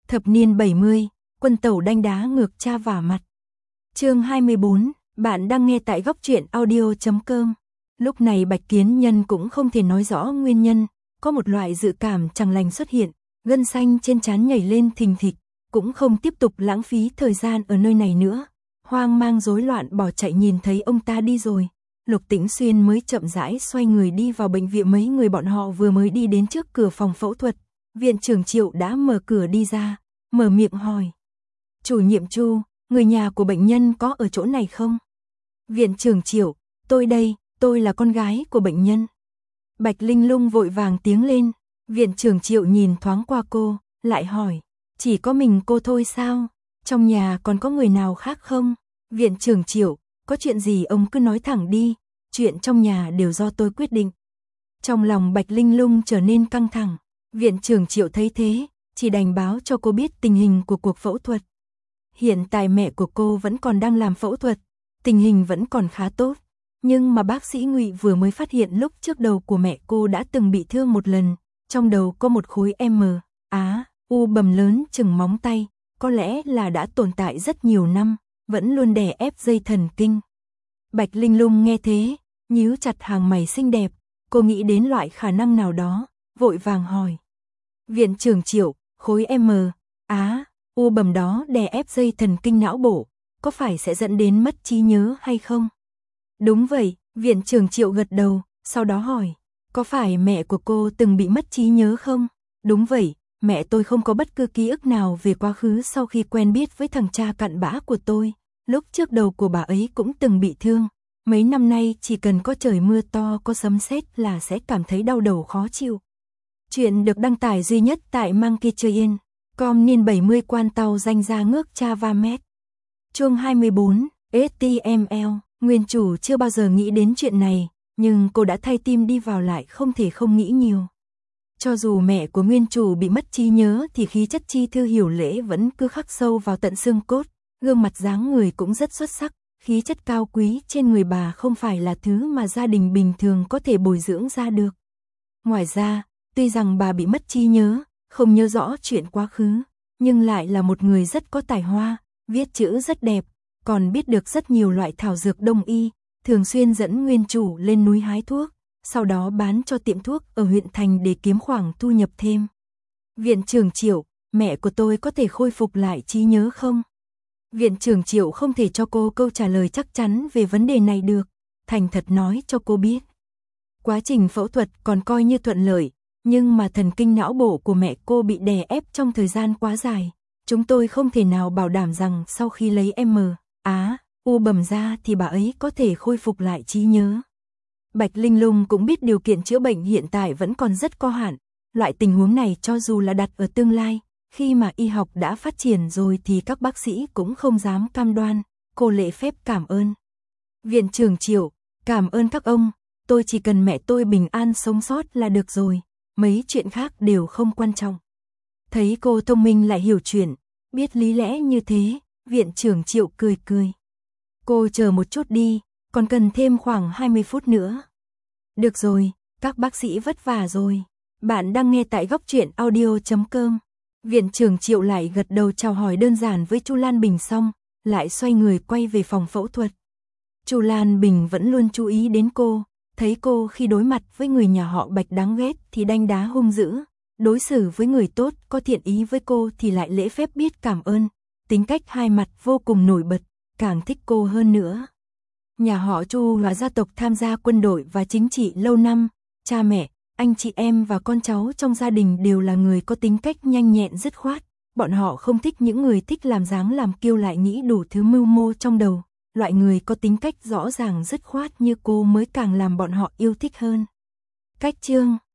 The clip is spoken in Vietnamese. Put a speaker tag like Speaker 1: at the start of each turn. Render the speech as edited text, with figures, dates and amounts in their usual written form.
Speaker 1: Thập niên 70, quân tẩu đanh đá ngược cha vả mặt. Chương 24, bạn đang nghe tại góc truyện audio.com. Lúc này Bạch Kiến Nhân cũng không thể nói rõ nguyên nhân, có một loại dự cảm chẳng lành xuất hiện, gân xanh trên trán nhảy lên thình thịch, cũng không tiếp tục lãng phí thời gian ở nơi này nữa. Hoang mang rối loạn bỏ chạy nhìn thấy ông ta đi rồi, Lục Tĩnh Xuyên mới chậm rãi xoay người đi vào bệnh viện. Mấy người bọn họ vừa mới đi đến trước cửa phòng phẫu thuật, viện trưởng Triệu đã mở cửa đi ra, mở miệng hỏi. Chủ nhiệm Chu, người nhà của bệnh nhân có ở chỗ này không? Viện trưởng Triệu, tôi đây, tôi là con gái của bệnh nhân. Bạch Linh Lung vội vàng tiếng lên, viện trưởng Triệu nhìn thoáng qua cô, lại hỏi, chỉ có mình cô thôi sao? Trong nhà còn có người nào khác không? Viện trưởng Triệu, có chuyện gì ông cứ nói thẳng đi, chuyện trong nhà đều do tôi quyết định. Trong lòng Bạch Linh Lung trở nên căng thẳng, viện trưởng Triệu thấy thế, chỉ đành báo cho cô biết tình hình của cuộc phẫu thuật. Hiện tại mẹ của cô vẫn còn đang làm phẫu thuật, tình hình vẫn còn khá tốt, nhưng mà bác sĩ Ngụy vừa mới phát hiện lúc trước đầu của mẹ cô đã từng bị thương một lần, trong đầu có một khối u bầm lớn chừng móng tay, có lẽ là đã tồn tại rất nhiều năm, vẫn luôn đè ép dây thần kinh. Bạch Linh Lung nghe thế, nhíu chặt hàng mày xinh đẹp, cô nghĩ đến loại khả năng nào đó, vội vàng hỏi. Viện trưởng Triệu, khối u bầm đó đè ép dây thần kinh não bộ, có phải sẽ dẫn đến mất trí nhớ hay không? Đúng vậy, viện trưởng Triệu gật đầu, sau đó hỏi, có phải mẹ của cô từng bị mất trí nhớ không? Đúng vậy, mẹ tôi không có bất cứ ký ức nào về quá khứ sau khi quen biết với thằng cha cặn bã của tôi. Lúc trước đầu của bà ấy cũng từng bị thương, mấy năm nay chỉ cần có trời mưa to có sấm sét là sẽ cảm thấy đau đầu khó chịu. Chuyện được đăng tải duy nhất tại Monkeytrain.com niên 70 quan tàu danh ra ngước cha va mét. Chương 24, HTML, nguyên chủ chưa bao giờ nghĩ đến chuyện này, nhưng cô đã thay tim đi vào lại không thể không nghĩ nhiều. Cho dù mẹ của nguyên chủ bị mất trí nhớ thì khí chất Chi Thư Hiểu Lễ vẫn cứ khắc sâu vào tận xương cốt, gương mặt dáng người cũng rất xuất sắc, khí chất cao quý trên người bà không phải là thứ mà gia đình bình thường có thể bồi dưỡng ra được. Ngoài ra, tuy rằng bà bị mất trí nhớ, không nhớ rõ chuyện quá khứ, nhưng lại là một người rất có tài hoa, viết chữ rất đẹp, còn biết được rất nhiều loại thảo dược đông y, thường xuyên dẫn nguyên chủ lên núi hái thuốc, sau đó bán cho tiệm thuốc ở huyện thành để kiếm khoản thu nhập thêm. Viện trưởng Triệu, mẹ của tôi có thể khôi phục lại trí nhớ không? Viện trưởng Triệu không thể cho cô câu trả lời chắc chắn về vấn đề này được, thành thật nói cho cô biết. Quá trình phẫu thuật còn coi như thuận lợi, nhưng mà thần kinh não bộ của mẹ cô bị đè ép trong thời gian quá dài. Chúng tôi không thể nào bảo đảm rằng sau khi lấy u bầm ra thì bà ấy có thể khôi phục lại trí nhớ. Bạch Linh Lung cũng biết điều kiện chữa bệnh hiện tại vẫn còn rất có hạn. Loại tình huống này cho dù là đặt ở tương lai, khi mà y học đã phát triển rồi thì các bác sĩ cũng không dám cam đoan. Cô lễ phép cảm ơn. Viện trưởng Triệu, cảm ơn các ông, tôi chỉ cần mẹ tôi bình an sống sót là được rồi, mấy chuyện khác đều không quan trọng. Thấy cô thông minh lại hiểu chuyện, biết lý lẽ như thế, viện trưởng Triệu cười cười. Cô chờ một chút đi, còn cần thêm khoảng 20 phút nữa. Được rồi, các bác sĩ vất vả rồi. Bạn đang nghe tại góc truyện audio.com. Viện trưởng Triệu lại gật đầu chào hỏi đơn giản với Chu Lan Bình xong, lại xoay người quay về phòng phẫu thuật. Chu Lan Bình vẫn luôn chú ý đến cô, thấy cô khi đối mặt với người nhà họ Bạch đáng ghét thì đanh đá hung dữ, đối xử với người tốt có thiện ý với cô thì lại lễ phép biết cảm ơn, tính cách hai mặt vô cùng nổi bật, càng thích cô hơn nữa. Nhà họ Chu là gia tộc tham gia quân đội và chính trị lâu năm, cha mẹ, anh chị em và con cháu trong gia đình đều là người có tính cách nhanh nhẹn dứt khoát, bọn họ không thích những người thích làm dáng làm kiêu lại nghĩ đủ thứ mưu mô trong đầu, loại người có tính cách rõ ràng dứt khoát như cô mới càng làm bọn họ yêu thích hơn. Cách chương